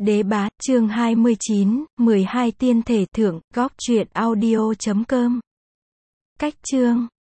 Đế Bá, chương 29, 12 tiên thể thượng, góc truyện audio.com. Cách chương